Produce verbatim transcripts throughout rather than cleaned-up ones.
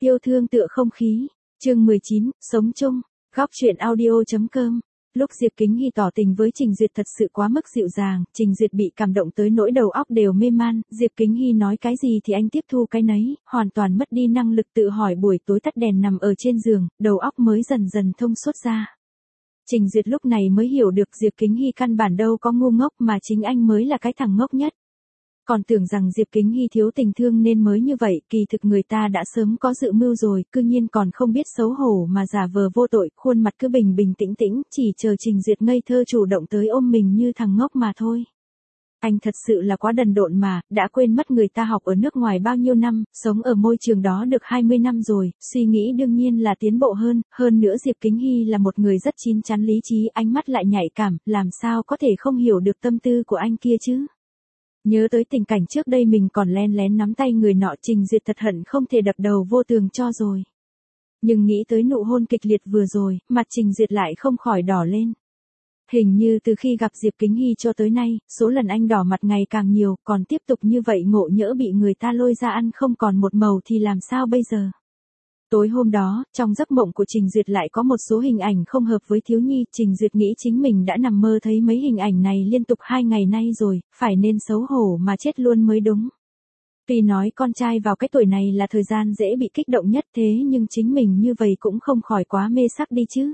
Yêu thương tựa không khí. Chương mười chín, sống chung. Góc truyện audio chấm com. Lúc Diệp Kính Hy tỏ tình với Trình Duyệt thật sự quá mức dịu dàng, Trình Duyệt bị cảm động tới nỗi đầu óc đều mê man, Diệp Kính Hy nói cái gì thì anh tiếp thu cái nấy, hoàn toàn mất đi năng lực tự hỏi. Buổi tối tắt đèn nằm ở trên giường, đầu óc mới dần dần thông suốt ra. Trình Duyệt lúc này mới hiểu được Diệp Kính Hy căn bản đâu có ngu ngốc mà chính anh mới là cái thằng ngốc nhất. Còn tưởng rằng Diệp Kính Hy thiếu tình thương nên mới như vậy, kỳ thực người ta đã sớm có dự mưu rồi, cư nhiên còn không biết xấu hổ mà giả vờ vô tội, khuôn mặt cứ bình bình tĩnh tĩnh, chỉ chờ Trình Duyệt ngây thơ chủ động tới ôm mình như thằng ngốc mà thôi. Anh thật sự là quá đần độn mà, đã quên mất người ta học ở nước ngoài bao nhiêu năm, sống ở môi trường đó được hai mươi năm rồi, suy nghĩ đương nhiên là tiến bộ hơn, hơn nữa Diệp Kính Hy là một người rất chín chắn lý trí, ánh mắt lại nhạy cảm, làm sao có thể không hiểu được tâm tư của anh kia chứ. Nhớ tới tình cảnh trước đây mình còn len lén nắm tay người nọ, Trình Duyệt thật hận không thể đập đầu vô tường cho rồi. Nhưng nghĩ tới nụ hôn kịch liệt vừa rồi, mặt Trình Duyệt lại không khỏi đỏ lên. Hình như từ khi gặp Diệp Kính Hy cho tới nay, số lần anh đỏ mặt ngày càng nhiều, còn tiếp tục như vậy ngộ nhỡ bị người ta lôi ra ăn không còn một màu thì làm sao bây giờ? Tối hôm đó, trong giấc mộng của Trình Duyệt lại có một số hình ảnh không hợp với thiếu nhi, Trình Duyệt nghĩ chính mình đã nằm mơ thấy mấy hình ảnh này liên tục hai ngày nay rồi, phải nên xấu hổ mà chết luôn mới đúng. Tuy nói con trai vào cái tuổi này là thời gian dễ bị kích động nhất thế nhưng chính mình như vậy cũng không khỏi quá mê sắc đi chứ.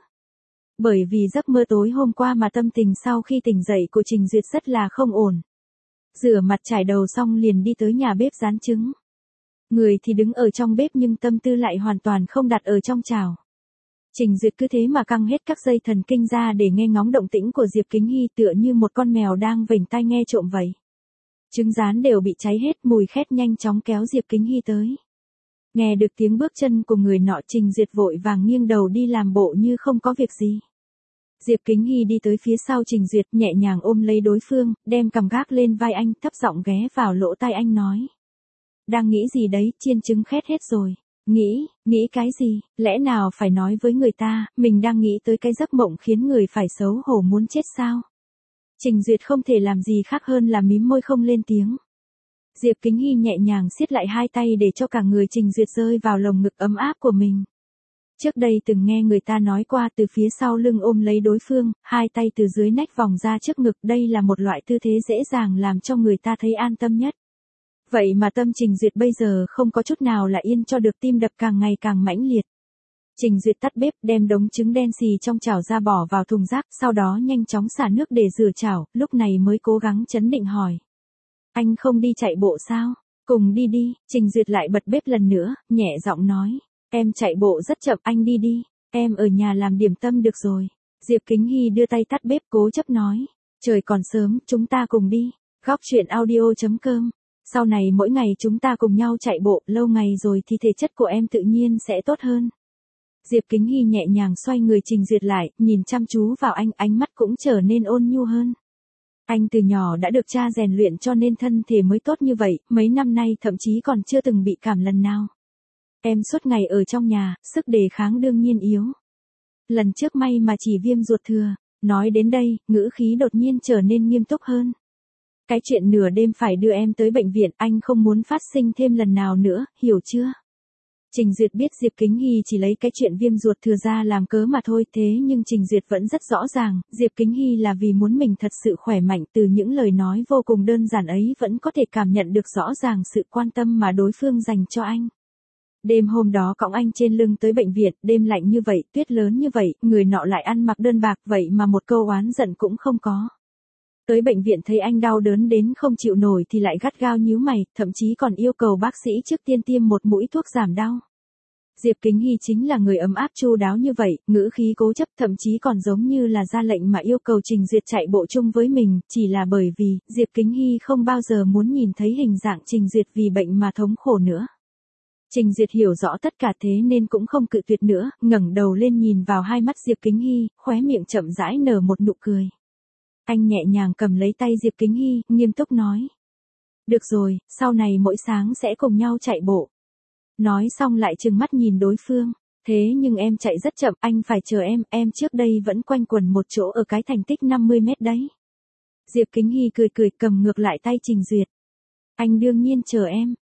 Bởi vì giấc mơ tối hôm qua mà tâm tình sau khi tỉnh dậy của Trình Duyệt rất là không ổn. Rửa mặt chải đầu xong liền đi tới nhà bếp rán trứng. Người thì đứng ở trong bếp nhưng tâm tư lại hoàn toàn không đặt ở trong chảo. Trình Duyệt cứ thế mà căng hết các dây thần kinh ra để nghe ngóng động tĩnh của Diệp Kính Hy, tựa như một con mèo đang vểnh tai nghe trộm vậy. Trứng rán đều bị cháy hết, mùi khét nhanh chóng kéo Diệp Kính Hy tới. Nghe được tiếng bước chân của người nọ, Trình Duyệt vội vàng nghiêng đầu đi làm bộ như không có việc gì. Diệp Kính Hy đi tới phía sau Trình Duyệt, nhẹ nhàng ôm lấy đối phương, đem cằm gác lên vai anh, thấp giọng ghé vào lỗ tai anh nói. Đang nghĩ gì đấy, chiên trứng khét hết rồi. Nghĩ, nghĩ cái gì, lẽ nào phải nói với người ta, mình đang nghĩ tới cái giấc mộng khiến người phải xấu hổ muốn chết sao? Trình Duyệt không thể làm gì khác hơn là mím môi không lên tiếng. Diệp Kính Hy nhẹ nhàng siết lại hai tay để cho cả người Trình Duyệt rơi vào lồng ngực ấm áp của mình. Trước đây từng nghe người ta nói qua từ phía sau lưng ôm lấy đối phương, hai tay từ dưới nách vòng ra trước ngực, đây là một loại tư thế dễ dàng làm cho người ta thấy an tâm nhất. Vậy mà tâm Trình Duyệt bây giờ không có chút nào là yên cho được, tim đập càng ngày càng mãnh liệt. Trình Duyệt tắt bếp, đem đống trứng đen xì trong chảo ra bỏ vào thùng rác, sau đó nhanh chóng xả nước để rửa chảo, lúc này mới cố gắng trấn định hỏi. Anh không đi chạy bộ sao? Cùng đi đi, Trình Duyệt lại bật bếp lần nữa, nhẹ giọng nói. Em chạy bộ rất chậm, anh đi đi, em ở nhà làm điểm tâm được rồi. Diệp Kính Hy đưa tay tắt bếp cố chấp nói. Trời còn sớm, chúng ta cùng đi. Góc truyện audio chấm com. Sau này mỗi ngày chúng ta cùng nhau chạy bộ, lâu ngày rồi thì thể chất của em tự nhiên sẽ tốt hơn. Diệp Kính Hy nhẹ nhàng xoay người Trình Duyệt lại, nhìn chăm chú vào anh, ánh mắt cũng trở nên ôn nhu hơn. Anh từ nhỏ đã được cha rèn luyện cho nên thân thể mới tốt như vậy, mấy năm nay thậm chí còn chưa từng bị cảm lần nào. Em suốt ngày ở trong nhà, sức đề kháng đương nhiên yếu. Lần trước may mà chỉ viêm ruột thừa. Nói đến đây, ngữ khí đột nhiên trở nên nghiêm túc hơn. Cái chuyện nửa đêm phải đưa em tới bệnh viện, anh không muốn phát sinh thêm lần nào nữa, hiểu chưa? Trình Duyệt biết Diệp Kính Hy chỉ lấy cái chuyện viêm ruột thừa ra làm cớ mà thôi, thế nhưng Trình Duyệt vẫn rất rõ ràng, Diệp Kính Hy là vì muốn mình thật sự khỏe mạnh, từ những lời nói vô cùng đơn giản ấy vẫn có thể cảm nhận được rõ ràng sự quan tâm mà đối phương dành cho anh. Đêm hôm đó cõng anh trên lưng tới bệnh viện, đêm lạnh như vậy, tuyết lớn như vậy, người nọ lại ăn mặc đơn bạc vậy mà một câu oán giận cũng không có. Tới bệnh viện thấy anh đau đớn đến không chịu nổi thì lại gắt gao nhíu mày, thậm chí còn yêu cầu bác sĩ trước tiên tiêm một mũi thuốc giảm đau. Diệp Kính Hy chính là người ấm áp chu đáo như vậy, ngữ khí cố chấp, thậm chí còn giống như là ra lệnh mà yêu cầu Trình Duyệt chạy bộ chung với mình, chỉ là bởi vì Diệp Kính Hy không bao giờ muốn nhìn thấy hình dạng Trình Duyệt vì bệnh mà thống khổ nữa. Trình Duyệt hiểu rõ tất cả thế nên cũng không cự tuyệt nữa, ngẩng đầu lên nhìn vào hai mắt Diệp Kính Hy, khóe miệng chậm rãi nở một nụ cười. Anh nhẹ nhàng cầm lấy tay Diệp Kính Hy, nghiêm túc nói. Được rồi, sau này mỗi sáng sẽ cùng nhau chạy bộ. Nói xong lại trừng mắt nhìn đối phương. Thế nhưng em chạy rất chậm, anh phải chờ em, em trước đây vẫn quanh quẩn một chỗ ở cái thành tích năm mươi mét đấy. Diệp Kính Hy cười cười cầm ngược lại tay Trình Duyệt. Anh đương nhiên chờ em.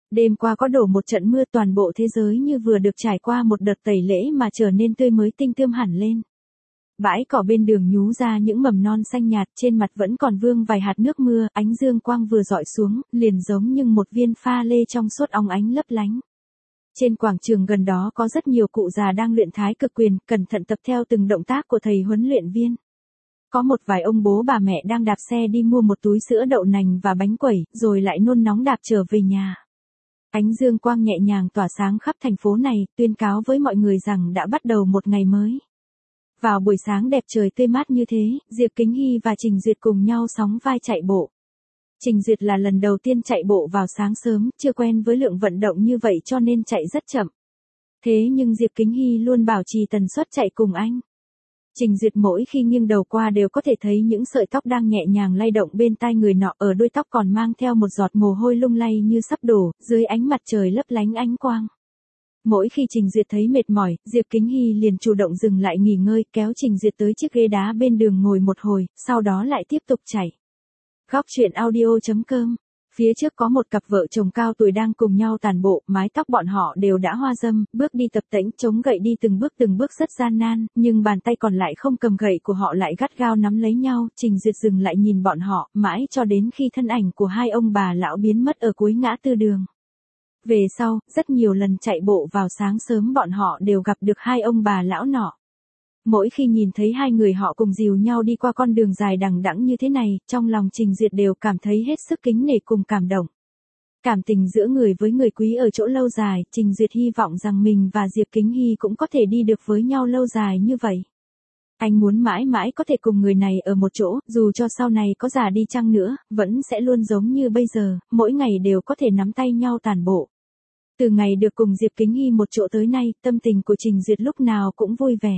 Đêm qua có đổ một trận mưa, toàn bộ thế giới như vừa được trải qua một đợt tẩy lễ mà trở nên tươi mới tinh tươm hẳn lên. Bãi cỏ bên đường nhú ra những mầm non xanh nhạt, trên mặt vẫn còn vương vài hạt nước mưa, ánh dương quang vừa dọi xuống, liền giống như một viên pha lê trong suốt óng ánh lấp lánh. Trên quảng trường gần đó có rất nhiều cụ già đang luyện thái cực quyền, cẩn thận tập theo từng động tác của thầy huấn luyện viên. Có một vài ông bố bà mẹ đang đạp xe đi mua một túi sữa đậu nành và bánh quẩy, rồi lại nôn nóng đạp trở về nhà. Ánh dương quang nhẹ nhàng tỏa sáng khắp thành phố này, tuyên cáo với mọi người rằng đã bắt đầu một ngày mới. Vào buổi sáng đẹp trời tươi mát như thế, Diệp Kính Hy và Trình Duyệt cùng nhau sóng vai chạy bộ. Trình Duyệt là lần đầu tiên chạy bộ vào sáng sớm, chưa quen với lượng vận động như vậy cho nên chạy rất chậm. Thế nhưng Diệp Kính Hy luôn bảo trì tần suất chạy cùng anh. Trình Duyệt mỗi khi nghiêng đầu qua đều có thể thấy những sợi tóc đang nhẹ nhàng lay động bên tai người nọ, ở đuôi tóc còn mang theo một giọt mồ hôi lung lay như sắp đổ, dưới ánh mặt trời lấp lánh ánh quang. Mỗi khi Trình Duyệt thấy mệt mỏi, Diệp Kính Hy liền chủ động dừng lại nghỉ ngơi, kéo Trình Duyệt tới chiếc ghế đá bên đường ngồi một hồi, sau đó lại tiếp tục chạy. Góc truyện audio chấm com. Phía trước có một cặp vợ chồng cao tuổi đang cùng nhau tàn bộ, mái tóc bọn họ đều đã hoa râm, bước đi tập tễnh, chống gậy đi từng bước từng bước rất gian nan, nhưng bàn tay còn lại không cầm gậy của họ lại gắt gao nắm lấy nhau. Trình Duyệt dừng lại nhìn bọn họ, mãi cho đến khi thân ảnh của hai ông bà lão biến mất ở cuối ngã tư đường. Về sau, rất nhiều lần chạy bộ vào sáng sớm bọn họ đều gặp được hai ông bà lão nọ. Mỗi khi nhìn thấy hai người họ cùng dìu nhau đi qua con đường dài đằng đẵng như thế này, trong lòng Trình Duyệt đều cảm thấy hết sức kính nể cùng cảm động. Cảm tình giữa người với người quý ở chỗ lâu dài, Trình Duyệt hy vọng rằng mình và Diệp Kính Hy cũng có thể đi được với nhau lâu dài như vậy. Anh muốn mãi mãi có thể cùng người này ở một chỗ, dù cho sau này có già đi chăng nữa, vẫn sẽ luôn giống như bây giờ, mỗi ngày đều có thể nắm tay nhau tàn bộ. Từ ngày được cùng Diệp Kính Hy một chỗ tới nay, tâm tình của Trình Duyệt lúc nào cũng vui vẻ.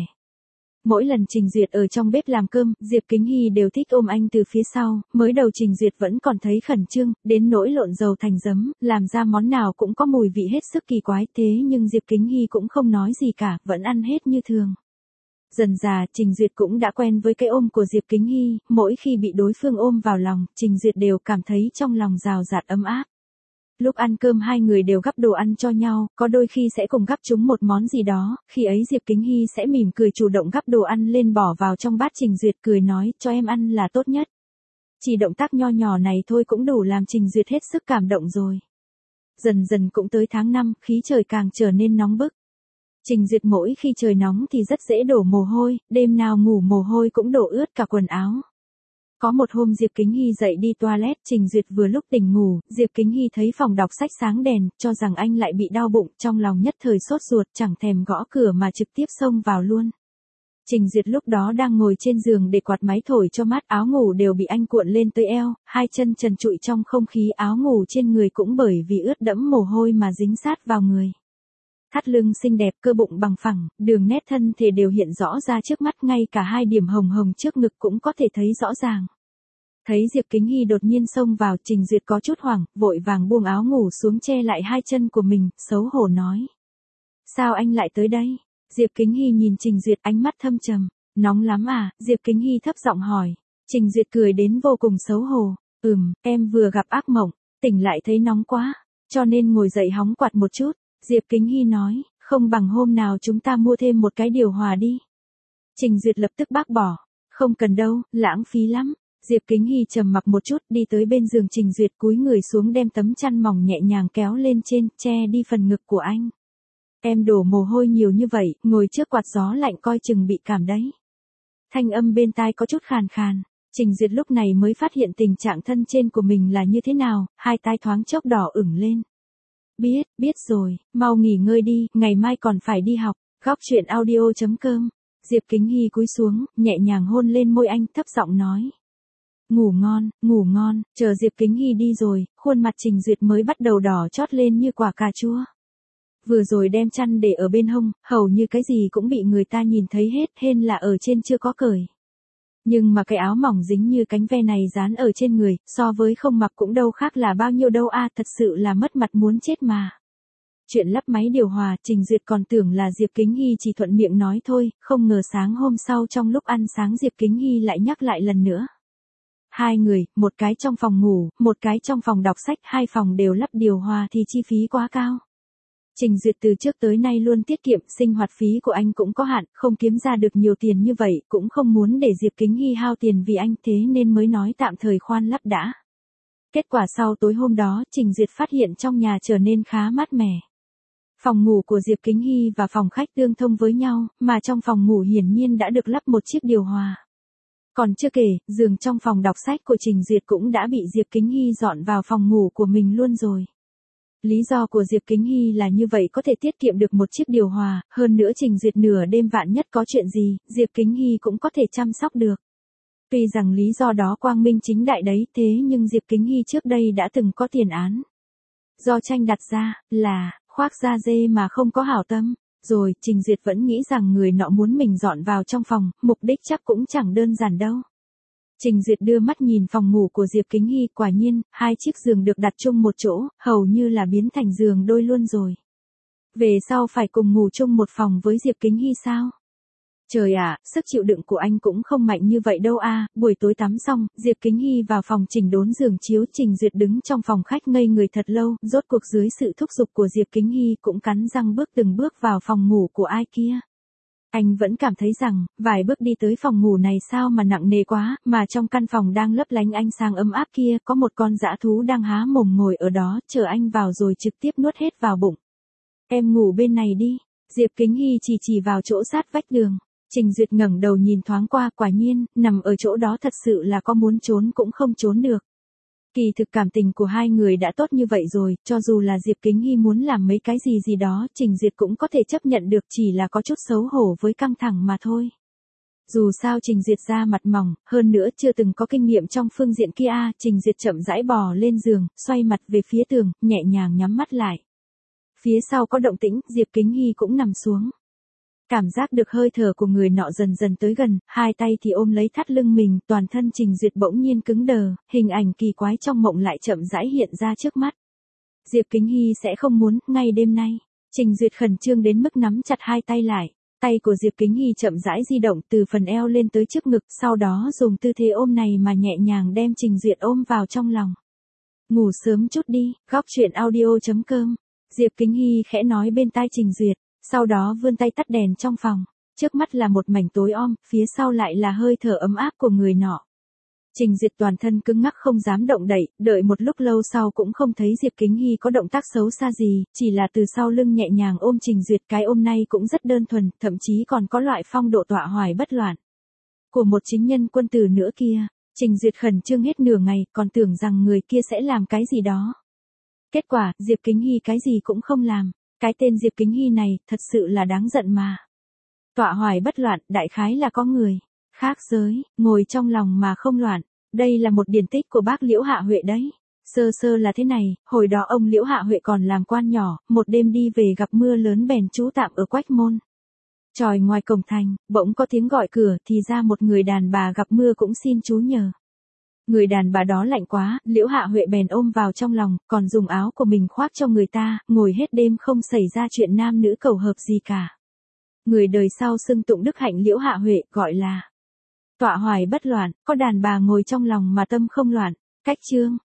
Mỗi lần Trình Duyệt ở trong bếp làm cơm, Diệp Kính Hy đều thích ôm anh từ phía sau, mới đầu Trình Duyệt vẫn còn thấy khẩn trương, đến nỗi lộn dầu thành giấm, làm ra món nào cũng có mùi vị hết sức kỳ quái, thế nhưng Diệp Kính Hy cũng không nói gì cả, vẫn ăn hết như thường. Dần dà, Trình Duyệt cũng đã quen với cái ôm của Diệp Kính Hy, mỗi khi bị đối phương ôm vào lòng, Trình Duyệt đều cảm thấy trong lòng rào rạt ấm áp. Lúc ăn cơm hai người đều gắp đồ ăn cho nhau, có đôi khi sẽ cùng gắp chúng một món gì đó, khi ấy Diệp Kính Hy sẽ mỉm cười chủ động gắp đồ ăn lên bỏ vào trong bát. Trình Duyệt cười nói, cho em ăn là tốt nhất. Chỉ động tác nho nhỏ này thôi cũng đủ làm Trình Duyệt hết sức cảm động rồi. Dần dần cũng tới tháng năm, khí trời càng trở nên nóng bức. Trình Duyệt mỗi khi trời nóng thì rất dễ đổ mồ hôi, đêm nào ngủ mồ hôi cũng đổ ướt cả quần áo. Có một hôm Diệp Kính Hy dậy đi toilet, Trình Duyệt vừa lúc tỉnh ngủ, Diệp Kính Hy thấy phòng đọc sách sáng đèn, cho rằng anh lại bị đau bụng, trong lòng nhất thời sốt ruột, chẳng thèm gõ cửa mà trực tiếp xông vào luôn. Trình Duyệt lúc đó đang ngồi trên giường để quạt máy thổi cho mát, áo ngủ đều bị anh cuộn lên tới eo, hai chân trần trụi trong không khí, áo ngủ trên người cũng bởi vì ướt đẫm mồ hôi mà dính sát vào người. Thắt lưng xinh đẹp, cơ bụng bằng phẳng, đường nét thân thể đều hiện rõ ra trước mắt, ngay cả hai điểm hồng hồng trước ngực cũng có thể thấy rõ ràng. Thấy Diệp Kính Hy đột nhiên xông vào, Trình Duyệt có chút hoảng, vội vàng buông áo ngủ xuống che lại hai chân của mình, xấu hổ nói. Sao anh lại tới đây? Diệp Kính Hy nhìn Trình Duyệt, ánh mắt thâm trầm. Nóng lắm à? Diệp Kính Hy thấp giọng hỏi. Trình Duyệt cười đến vô cùng xấu hổ. Ừm, em vừa gặp ác mộng, tỉnh lại thấy nóng quá, cho nên ngồi dậy hóng quạt một chút. Diệp Kính Hy nói, không bằng hôm nào chúng ta mua thêm một cái điều hòa đi. Trình Duyệt lập tức bác bỏ. Không cần đâu, lãng phí lắm. Diệp Kính Hy trầm mặc một chút, đi tới bên giường Trình Duyệt, cúi người xuống đem tấm chăn mỏng nhẹ nhàng kéo lên trên, che đi phần ngực của anh. Em đổ mồ hôi nhiều như vậy, ngồi trước quạt gió lạnh coi chừng bị cảm đấy. Thanh âm bên tai có chút khàn khàn. Trình Duyệt lúc này mới phát hiện tình trạng thân trên của mình là như thế nào, hai tai thoáng chốc đỏ ửng lên. Biết, biết rồi, mau nghỉ ngơi đi, ngày mai còn phải đi học. Góc truyện audio chấm com. Diệp Kính Hy cúi xuống, nhẹ nhàng hôn lên môi anh, thấp giọng nói. Ngủ ngon, ngủ ngon. Chờ Diệp Kính Hy đi rồi, khuôn mặt Trình Duyệt mới bắt đầu đỏ chót lên như quả cà chua. Vừa rồi đem chăn để ở bên hông, hầu như cái gì cũng bị người ta nhìn thấy hết, hên là ở trên chưa có cởi. Nhưng mà cái áo mỏng dính như cánh ve này dán ở trên người, so với không mặc cũng đâu khác là bao nhiêu đâu a, à, thật sự là mất mặt muốn chết mà. Chuyện lắp máy điều hòa, Trình Duyệt còn tưởng là Diệp Kính Hy chỉ thuận miệng nói thôi, không ngờ sáng hôm sau trong lúc ăn sáng Diệp Kính Hy lại nhắc lại lần nữa. Hai người, một cái trong phòng ngủ, một cái trong phòng đọc sách, hai phòng đều lắp điều hòa thì chi phí quá cao. Trình Duyệt từ trước tới nay luôn tiết kiệm, sinh hoạt phí của anh cũng có hạn, không kiếm ra được nhiều tiền như vậy, cũng không muốn để Diệp Kính Hy hao tiền vì anh, thế nên mới nói tạm thời khoan lắp đã. Kết quả sau tối hôm đó, Trình Duyệt phát hiện trong nhà trở nên khá mát mẻ. Phòng ngủ của Diệp Kính Hy và phòng khách tương thông với nhau, mà trong phòng ngủ hiển nhiên đã được lắp một chiếc điều hòa. Còn chưa kể, giường trong phòng đọc sách của Trình Duyệt cũng đã bị Diệp Kính Hy dọn vào phòng ngủ của mình luôn rồi. Lý do của Diệp Kính Hy là như vậy có thể tiết kiệm được một chiếc điều hòa, hơn nữa Trình Duyệt nửa đêm vạn nhất có chuyện gì, Diệp Kính Hy cũng có thể chăm sóc được. Tuy rằng lý do đó quang minh chính đại đấy, thế nhưng Diệp Kính Hy trước đây đã từng có tiền án. Do tranh đặt ra, là, khoác da dê mà không có hảo tâm. Rồi, Trình Duyệt vẫn nghĩ rằng người nọ muốn mình dọn vào trong phòng, mục đích chắc cũng chẳng đơn giản đâu. Trình Duyệt đưa mắt nhìn phòng ngủ của Diệp Kính Hy, quả nhiên, hai chiếc giường được đặt chung một chỗ, hầu như là biến thành giường đôi luôn rồi. Về sau phải cùng ngủ chung một phòng với Diệp Kính Hy sao? Trời ạ, sức chịu đựng của anh cũng không mạnh như vậy đâu a. Buổi tối tắm xong, Diệp Kính Hy vào phòng chỉnh đốn giường chiếu, Trình Duyệt đứng trong phòng khách ngây người thật lâu, rốt cuộc dưới sự thúc giục của Diệp Kính Hy cũng cắn răng bước từng bước vào phòng ngủ của ai kia. Anh vẫn cảm thấy rằng, vài bước đi tới phòng ngủ này sao mà nặng nề quá, mà trong căn phòng đang lấp lánh ánh sáng ấm áp kia, có một con dã thú đang há mồm ngồi ở đó, chờ anh vào rồi trực tiếp nuốt hết vào bụng. Em ngủ bên này đi, Diệp Kính Hy chỉ chỉ vào chỗ sát vách giường. Trình Duyệt ngẩng đầu nhìn thoáng qua, quả nhiên, nằm ở chỗ đó thật sự là có muốn trốn cũng không trốn được. Kỳ thực cảm tình của hai người đã tốt như vậy rồi, cho dù là Diệp Kính Hy muốn làm mấy cái gì gì đó, Trình Duyệt cũng có thể chấp nhận được, chỉ là có chút xấu hổ với căng thẳng mà thôi. Dù sao Trình Duyệt da mặt mỏng, hơn nữa chưa từng có kinh nghiệm trong phương diện kia, Trình Duyệt chậm rãi bò lên giường, xoay mặt về phía tường, nhẹ nhàng nhắm mắt lại. Phía sau có động tĩnh, Diệp Kính Hy cũng nằm xuống. Cảm giác được hơi thở của người nọ dần dần tới gần, hai tay thì ôm lấy thắt lưng mình, toàn thân Trình Duyệt bỗng nhiên cứng đờ, hình ảnh kỳ quái trong mộng lại chậm rãi hiện ra trước mắt. Diệp Kính Hy sẽ không muốn, ngay đêm nay. Trình Duyệt khẩn trương đến mức nắm chặt hai tay lại. Tay của Diệp Kính Hy chậm rãi di động từ phần eo lên tới trước ngực, sau đó dùng tư thế ôm này mà nhẹ nhàng đem Trình Duyệt ôm vào trong lòng. Ngủ sớm chút đi, góc truyện audio chấm com. Diệp Kính Hy khẽ nói bên tai Trình Duyệt. Sau đó vươn tay tắt đèn trong phòng, trước mắt là một mảnh tối om, phía sau lại là hơi thở ấm áp của người nọ. Trình Duyệt toàn thân cứng ngắc không dám động đậy, đợi một lúc lâu sau cũng không thấy Diệp Kính Hy có động tác xấu xa gì, chỉ là từ sau lưng nhẹ nhàng ôm Trình Duyệt, cái ôm này cũng rất đơn thuần, thậm chí còn có loại phong độ tọa hoài bất loạn của một chính nhân quân tử nữa kia. Trình Duyệt khẩn trương hết nửa ngày, còn tưởng rằng người kia sẽ làm cái gì đó. Kết quả, Diệp Kính Hy cái gì cũng không làm. Cái tên Diệp Kính Hy này, thật sự là đáng giận mà. Tọa hoài bất loạn, đại khái là có người khác giới, ngồi trong lòng mà không loạn. Đây là một điển tích của bác Liễu Hạ Huệ đấy. Sơ sơ là thế này, hồi đó ông Liễu Hạ Huệ còn làm quan nhỏ, một đêm đi về gặp mưa lớn bèn trú tạm ở Quách Môn. Chòi ngoài cổng thành, bỗng có tiếng gọi cửa, thì ra một người đàn bà gặp mưa cũng xin chú nhờ. Người đàn bà đó lạnh quá, Liễu Hạ Huệ bèn ôm vào trong lòng, còn dùng áo của mình khoác cho người ta, ngồi hết đêm không xảy ra chuyện nam nữ cầu hợp gì cả. Người đời sau xưng tụng đức hạnh Liễu Hạ Huệ, gọi là tọa hoài bất loạn, có đàn bà ngồi trong lòng mà tâm không loạn. Cách chương